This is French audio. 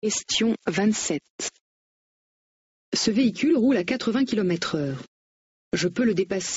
Question 27. Ce véhicule roule à 80 km/h. Je peux le dépasser